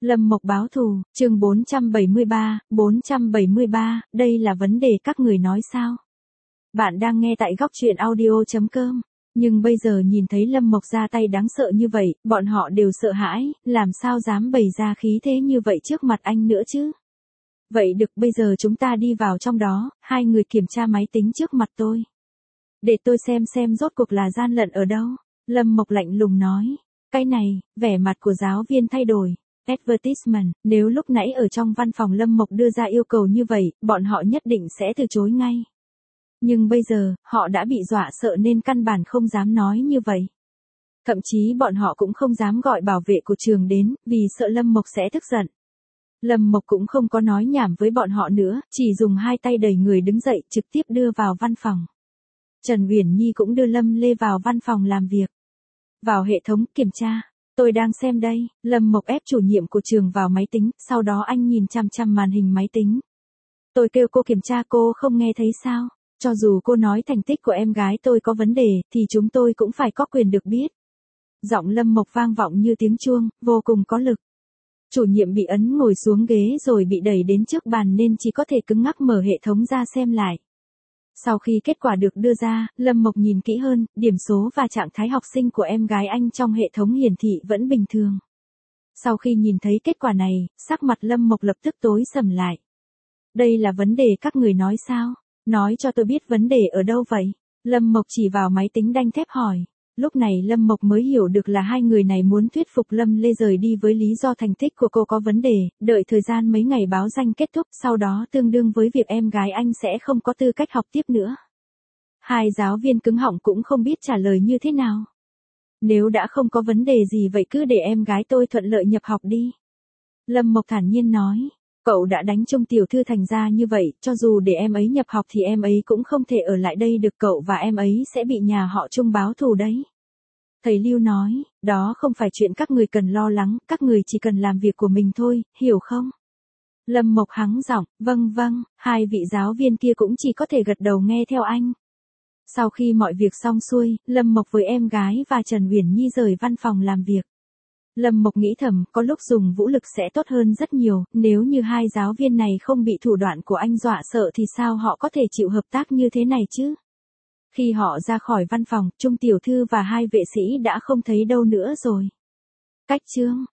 Lâm Mộc báo thù, chương 473, đây là vấn đề các người nói sao? Bạn đang nghe tại góc truyện audio.com, nhưng bây giờ nhìn thấy Lâm Mộc ra tay đáng sợ như vậy, bọn họ đều sợ hãi, làm sao dám bày ra khí thế như vậy trước mặt anh nữa chứ? Vậy được, bây giờ chúng ta đi vào trong đó, hai người kiểm tra máy tính trước mặt tôi. Để tôi xem rốt cuộc là gian lận ở đâu. Lâm Mộc lạnh lùng nói. Cái này, vẻ mặt của giáo viên thay đổi. Advertisement, nếu lúc nãy ở trong văn phòng Lâm Mộc đưa ra yêu cầu như vậy, bọn họ nhất định sẽ từ chối ngay. Nhưng bây giờ, họ đã bị dọa sợ nên căn bản không dám nói như vậy. Thậm chí bọn họ cũng không dám gọi bảo vệ của trường đến, vì sợ Lâm Mộc sẽ tức giận. Lâm Mộc cũng không có nói nhảm với bọn họ nữa, chỉ dùng hai tay đẩy người đứng dậy trực tiếp đưa vào văn phòng. Trần Uyển Nhi cũng đưa Lâm Lê vào văn phòng làm việc. Vào hệ thống kiểm tra, tôi đang xem đây. Lâm Mộc ép chủ nhiệm của trường vào máy tính, sau đó anh nhìn chằm chằm màn hình máy tính. Tôi kêu cô kiểm tra cô không nghe thấy sao? Cho dù cô nói thành tích của em gái tôi có vấn đề, thì chúng tôi cũng phải có quyền được biết. Giọng Lâm Mộc vang vọng như tiếng chuông, vô cùng có lực. Chủ nhiệm bị ấn ngồi xuống ghế rồi bị đẩy đến trước bàn nên chỉ có thể cứng ngắc mở hệ thống ra xem lại. Sau khi kết quả được đưa ra, Lâm Mộc nhìn kỹ hơn, điểm số và trạng thái học sinh của em gái anh trong hệ thống hiển thị vẫn bình thường. Sau khi nhìn thấy kết quả này, sắc mặt Lâm Mộc lập tức tối sầm lại. Đây là vấn đề các người nói sao? Nói cho tôi biết vấn đề ở đâu vậy? Lâm Mộc chỉ vào máy tính đanh thép hỏi. Lúc này Lâm Mộc mới hiểu được là hai người này muốn thuyết phục Lâm Lê rời đi với lý do thành tích của cô có vấn đề, đợi thời gian mấy ngày báo danh kết thúc, sau đó tương đương với việc em gái anh sẽ không có tư cách học tiếp nữa. Hai giáo viên cứng họng cũng không biết trả lời như thế nào. Nếu đã không có vấn đề gì vậy cứ để em gái tôi thuận lợi nhập học đi. Lâm Mộc thản nhiên nói. Cậu đã đánh Trung tiểu thư thành ra như vậy, cho dù để em ấy nhập học thì em ấy cũng không thể ở lại đây được, cậu và em ấy sẽ bị nhà họ Trung báo thù đấy. Thầy Lưu nói, đó không phải chuyện các người cần lo lắng, các người chỉ cần làm việc của mình thôi, hiểu không? Lâm Mộc hắng giọng, vâng, hai vị giáo viên kia cũng chỉ có thể gật đầu nghe theo anh. Sau khi mọi việc xong xuôi, Lâm Mộc với em gái và Trần Uyển Nhi rời văn phòng làm việc. Lâm Mộc nghĩ thầm, có lúc dùng vũ lực sẽ tốt hơn rất nhiều, nếu như hai giáo viên này không bị thủ đoạn của anh dọa sợ thì sao họ có thể chịu hợp tác như thế này chứ? Khi họ ra khỏi văn phòng, Trung tiểu thư và hai vệ sĩ đã không thấy đâu nữa rồi. Cách chương